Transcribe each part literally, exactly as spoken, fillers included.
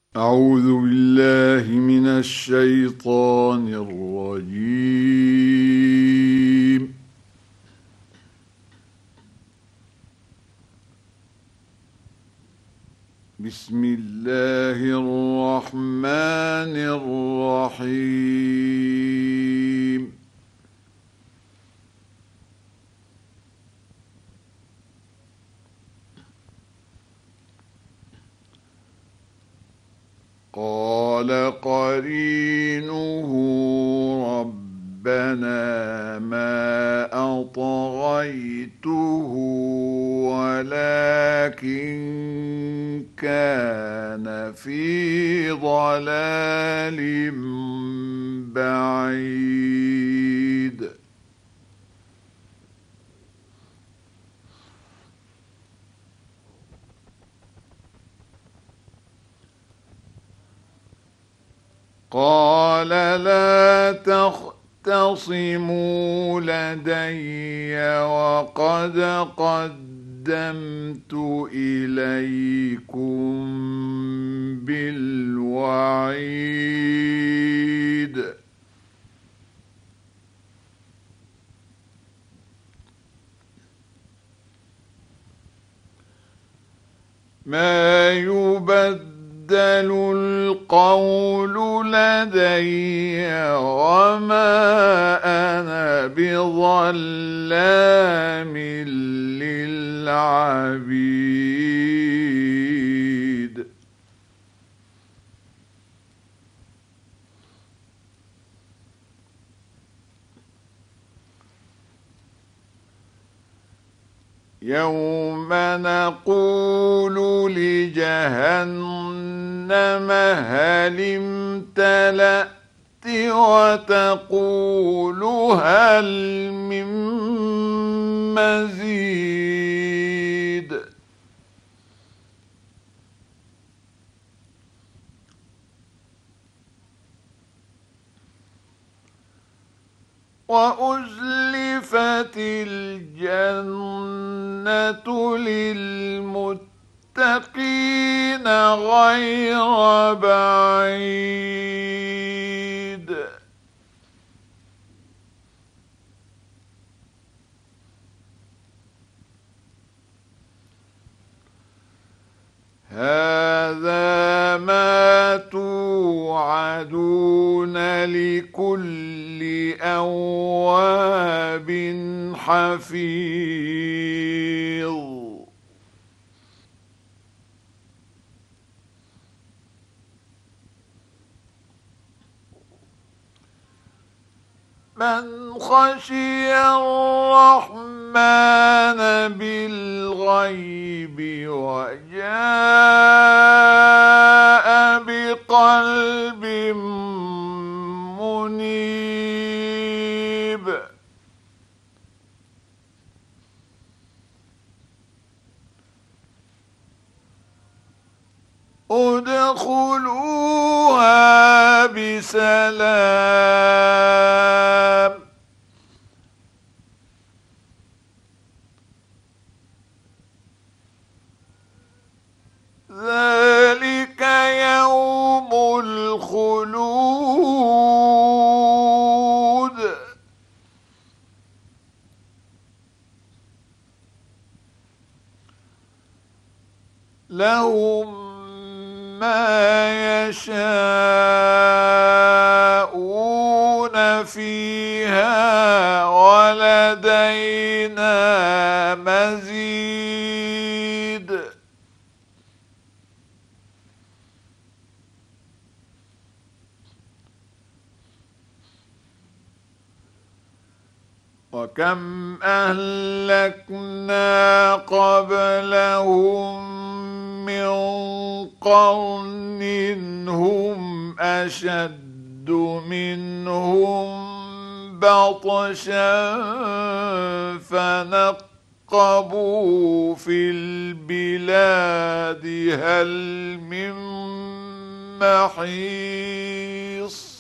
أعوذ بالله من الشيطان الرجيم. بسم الله الرحمن الرحيم. قال قرينه ربنا ما أطغيته ولكن كان في ضلال بعيد. قال لا تختصموا لدي وقد قدمت إليكم بالوعيد. ما يبدل القول لدي وما أنا بظلام للعبيد. يوم نقول لجهنم هل امتلأت وتقول هل من مزيد. وأزلفت الجنة للمتقين غير بعيد. هذا ما توعدون لكل أواب حفيظ. من خشي الرحمن بالغيب وجاء بقلب منيب. ادخلوها بسلام. ذلك يوم الخلود. لهم ما يشاءون فيها ولدينا مزيد. وكم أهلكنا قبلهم من قرن هم أشد منهم بطشا فنقبوا في البلاد هل من محيص.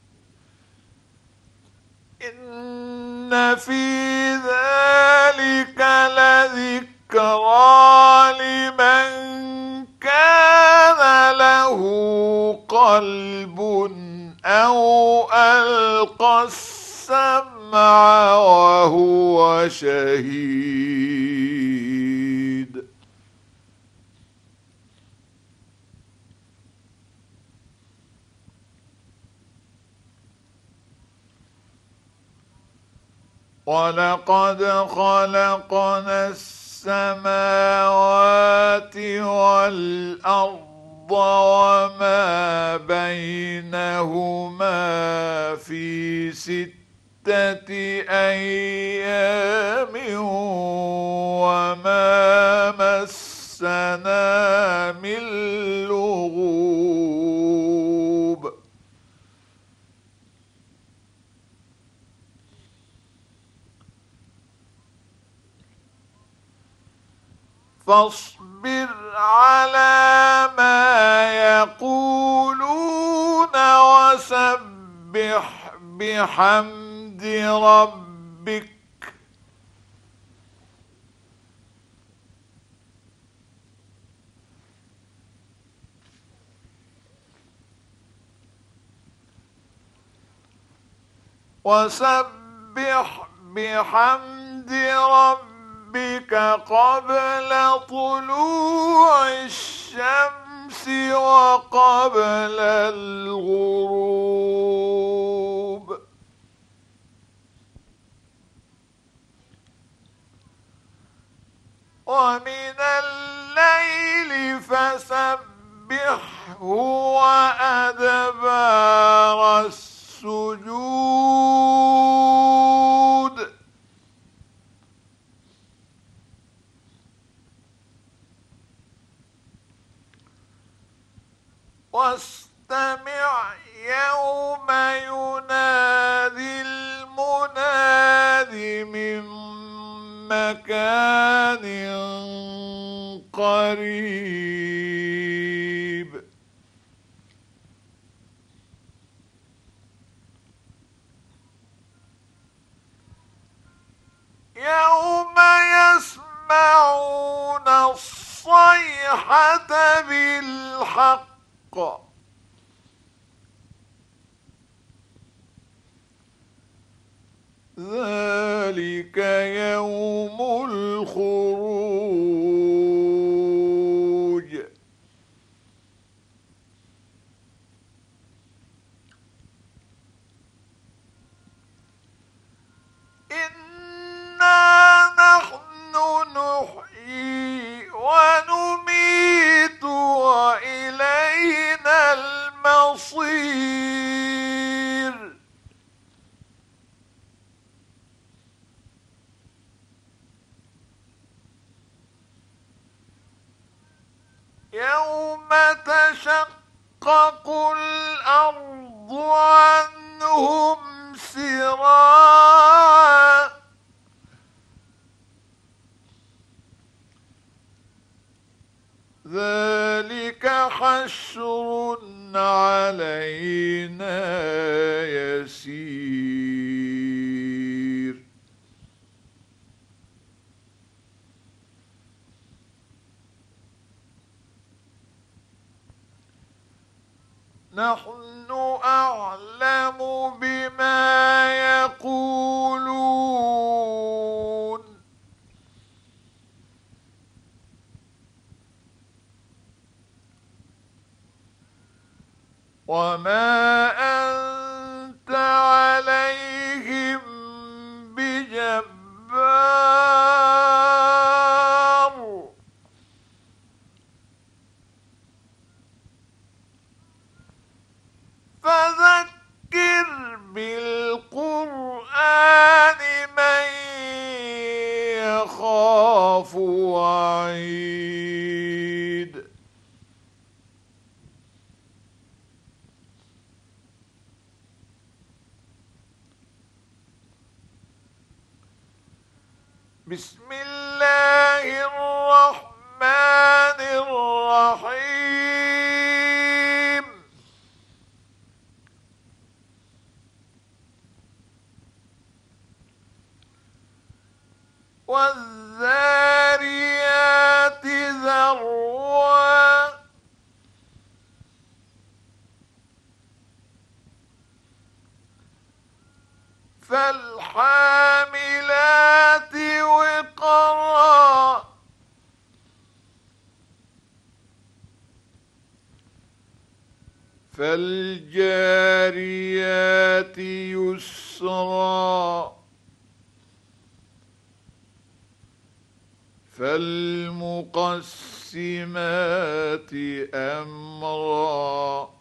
إن في ذلك لمن كان له قلب أو ألقى السمع وهو شهيد. ولقد خلقنا السماوات والأرض وما بينهما في ستة أيام وما مسنا من لغوب. فاصبر على ما يقولون وسبح بحمد ربك وسبح بحمد ربك قبل طلوع الشمس وقبل الغروب. ومن الليل فسبحه وأدبار السجود. واستمع يوم ينادي المناد من مكان قريب. يوم يسمعون الصيحة بالحق ذلك يوم الخروج. إنا نحن نحيي ونميت وإلينا المصير. يوم تشقق الأرض عنهم سراعا ذلك حشر علينا يسير. نحن أعلم بما يقولون وما أنت عليهم بجبار. فذكر بالقرآن من يخاف وعيد. بسم الله الرحمن الرحيم. والذاريات فالجاريات يسرا فالمقسمات أمرا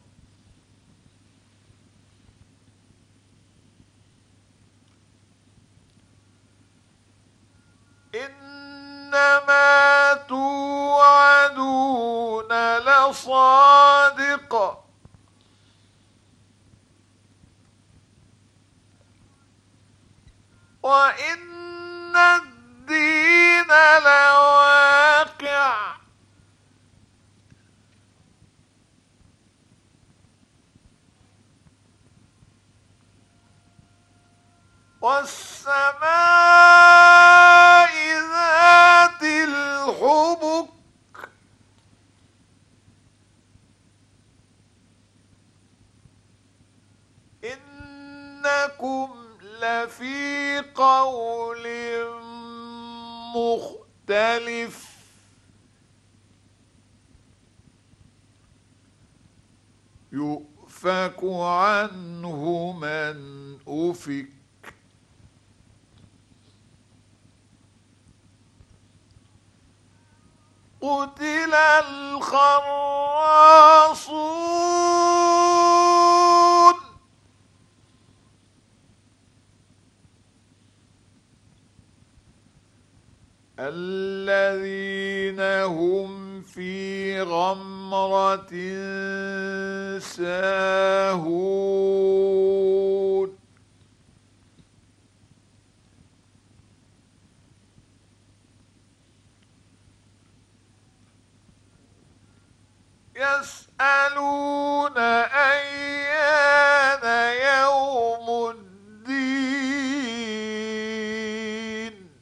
إنما توعدون لصادق وإن الدين لواقع والسماء ذات الحبك إنكم لفي قول مختلف يؤفك عنه من أفك قتل الخراصون الذين هم في غمرة ساهون يسألون أيان يوم الدين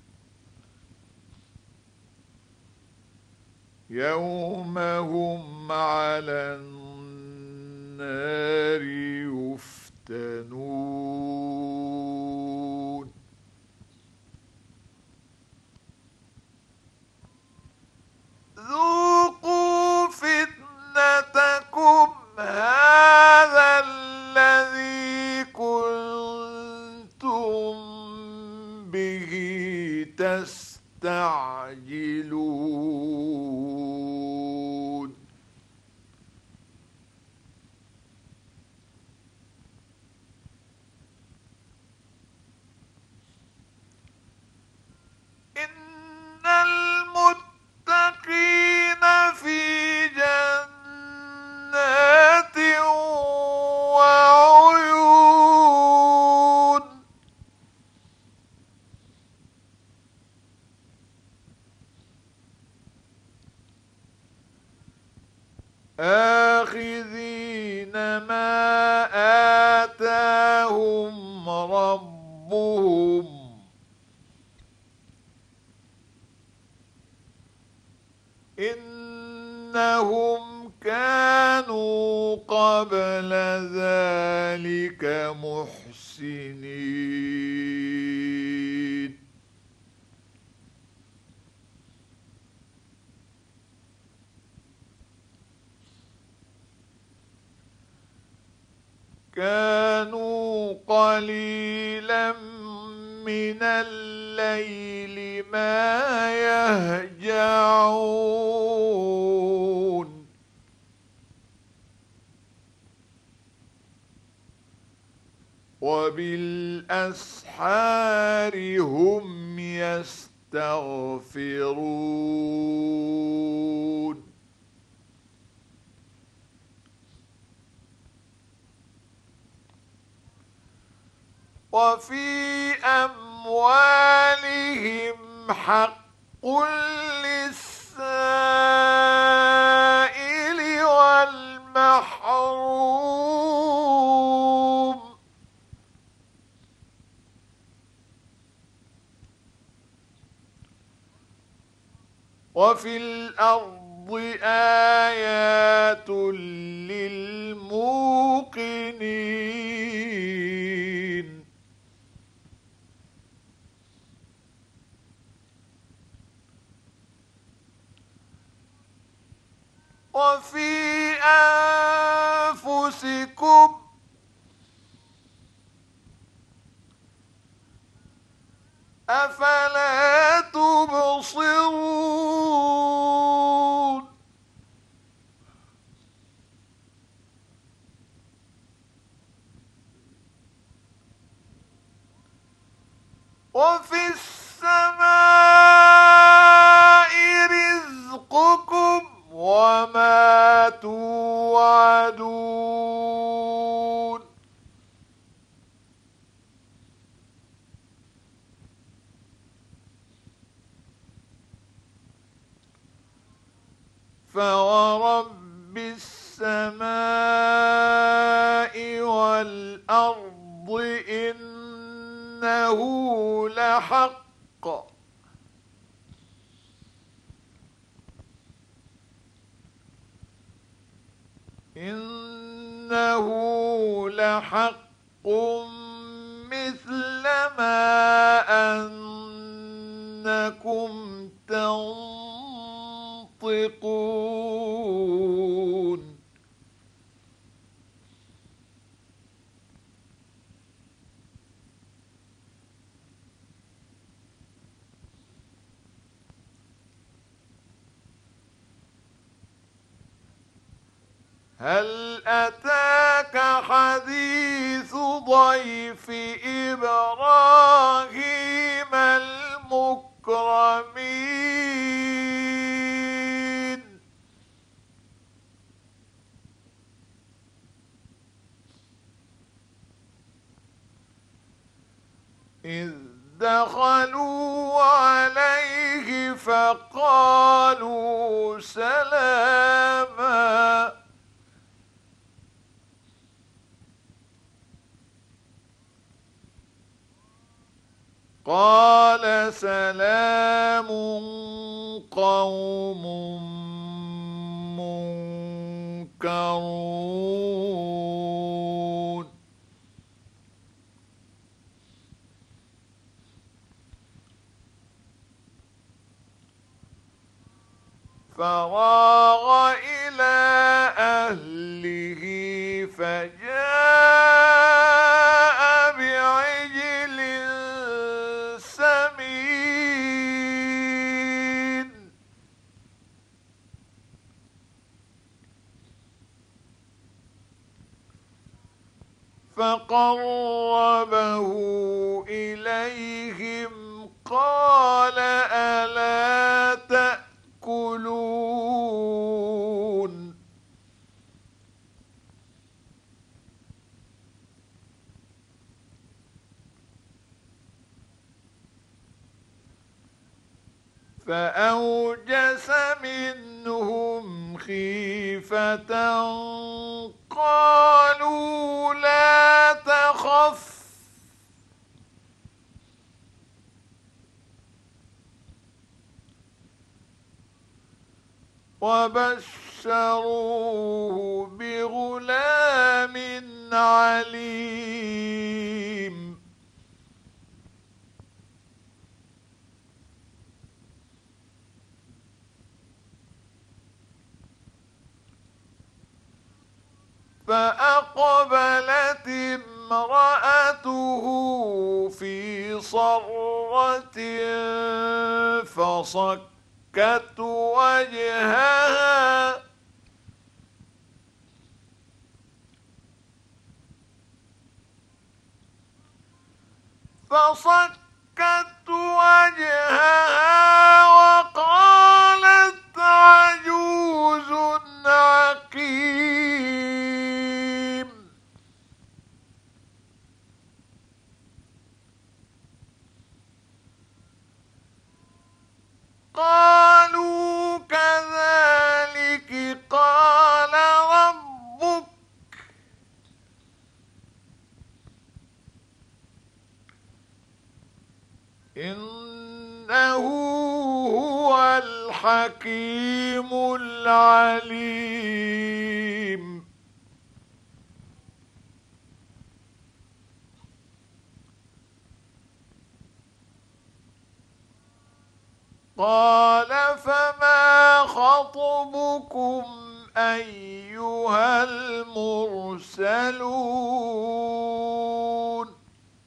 يوم هم على النار يفتنون ذوقوا فتنتكم هذا الذي كنتم به تستعجلون إن المتقين في جنات وعيون آخذين ما آتاهم ربهم إنهم كانوا قبل ذلك محسنين كانوا قليلا من الليل ما يهجعون وبالأسحار هم يستغفرون وفي أموالهم حق للسائل والمحروم وفي الأرض آيات للموقنين وفي أنفسهم أنفسكم أفلا تبصرون وفي السماء رزقكم وما توعدون فورب السماء والأرض إنه لحق إنه لحق مثل ما أنكم تنطقون هل أتاك حديث ضيف إبراهيم المكرمين إذ دخلوا عليه فقالوا سلاما قال سلام قوم منكرون فراغ إلى أهله فجاء بعجل سمين فقربه إليهم قال ألا تأكلون فأوجس منهم خيفة قالوا لا تخف وبشروه بغلام عليم فأقبلت امرأته في صرة فصكت وجهها فصكت وجهها وقالت عجوز عقيم قالوا كذلك قال ربك إنه هو الحكيم العليم قال فما خطبكم أيها المرسلون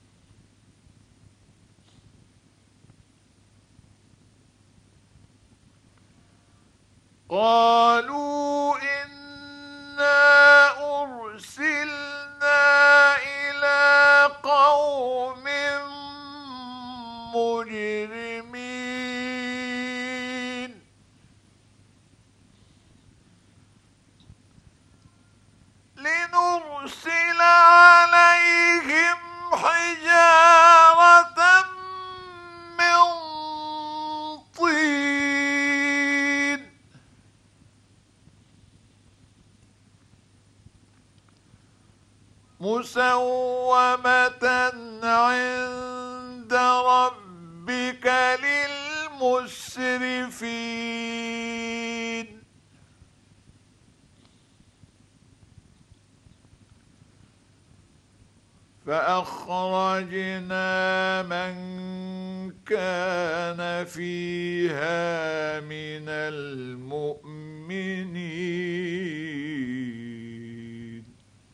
قالوا إنا أرسلنا إلى قوم مجرمين لنرسل عليهم حجارة من طين مسومة عند ربك للمسرفين فأخرجنا من كان فيها من المؤمنين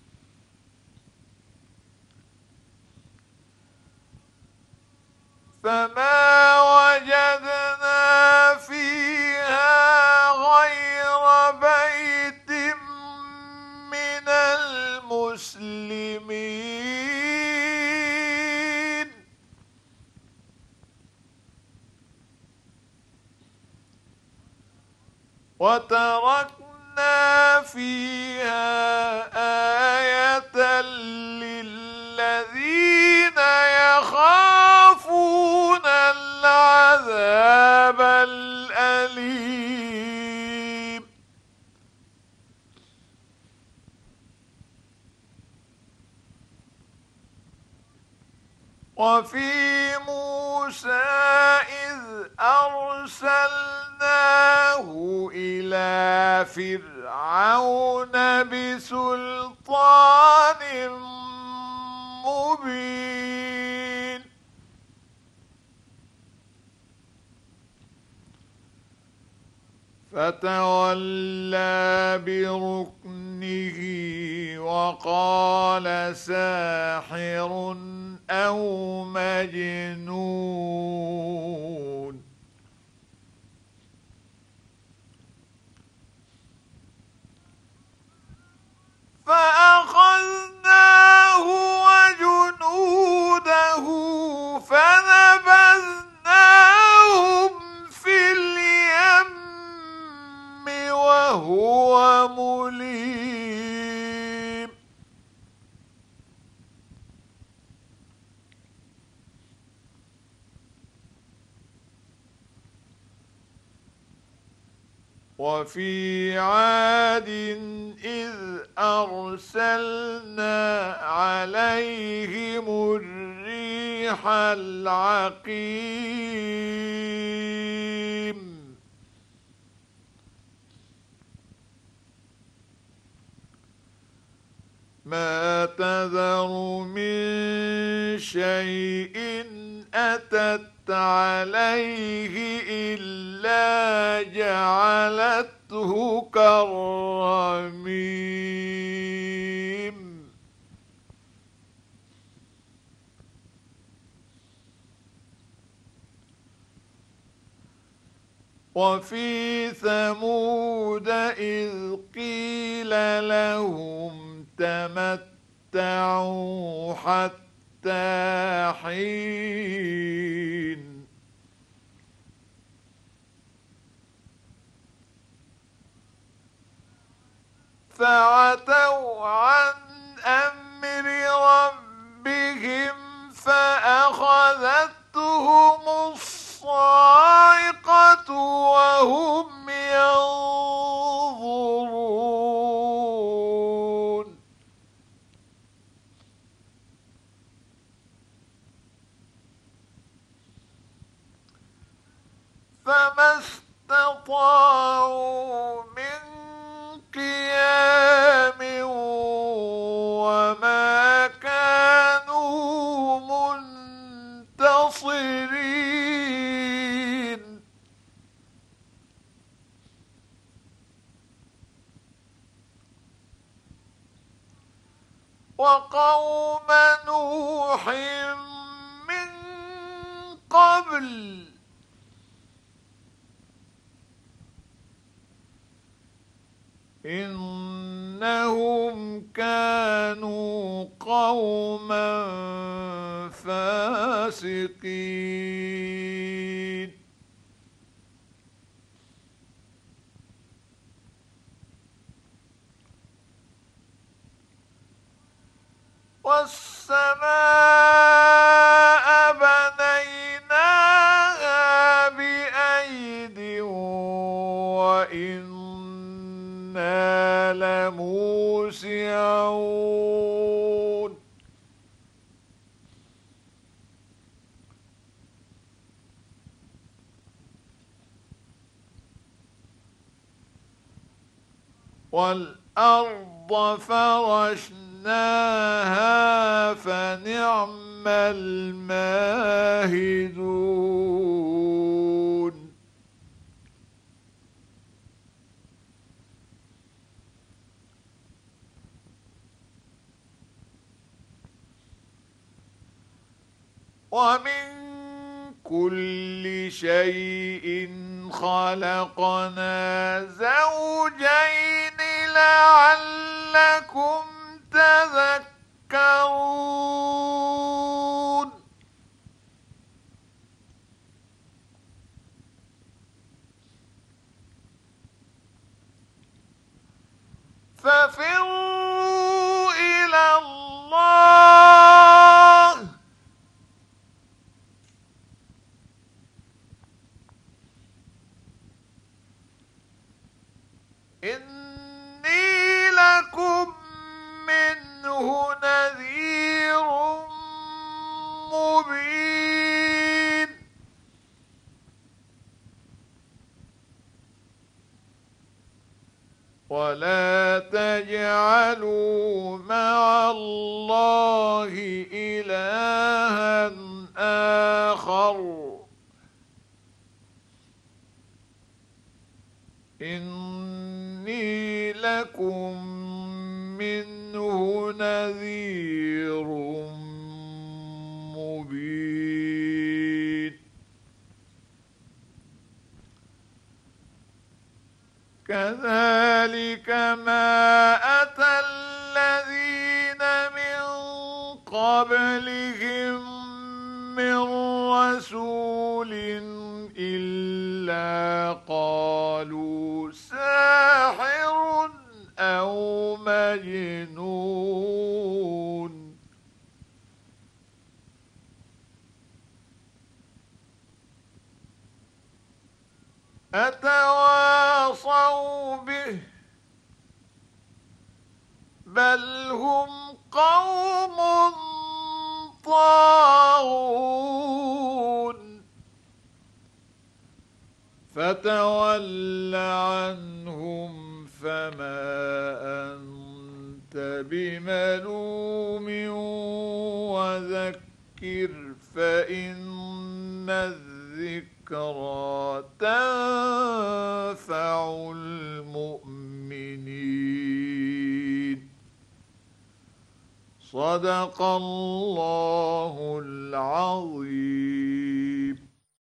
فما وجدنا فيها غير بيت من المسلمين وتركنا فيها آية للذين يخافون العذاب الأليم وفي موسى إذ أرسلناه إلى فرعون بسلطان مبين فتولى بركنه وقال ساحر أو مجنون فأخذناه وجنوده فنبذناهم في اليم وهو مليم وفي عاد إذ أرسلنا عليهم الريح العقيم ما تذر من شيء أتت عليه إلا جعلته كالرميم وفي ثمود إذ قيل لهم تمتعوا حتى حين فعتوا عن أمر ربهم فأخذتهم الصاعقة وهم ينظرون فما استطاعوا من قيام وما كانوا منتصرين وقوم نوح من قبل إنهم كانوا قوما فاسقين والسماء بنيناها بأيد وإنا لموسعون والأرض فرشناها فنعم الماهدون ومن كل شيء خلقنا زوجين لعلكم تذكرون ففروا إلى الله إني لكم منه نذير مبين ولا تجعلوا مع الله إلها آخر إني لكم منه نذير مبين كذلك ما أتى الذين من قبلهم من رسول إلا قالوا ساحر أو مجنون أتواصوا به بل هم قوم طاغون فتول عنهم فما أنت بملوم وذكر فإن الذكرى تنفع المؤمنين صدق الله العظيم.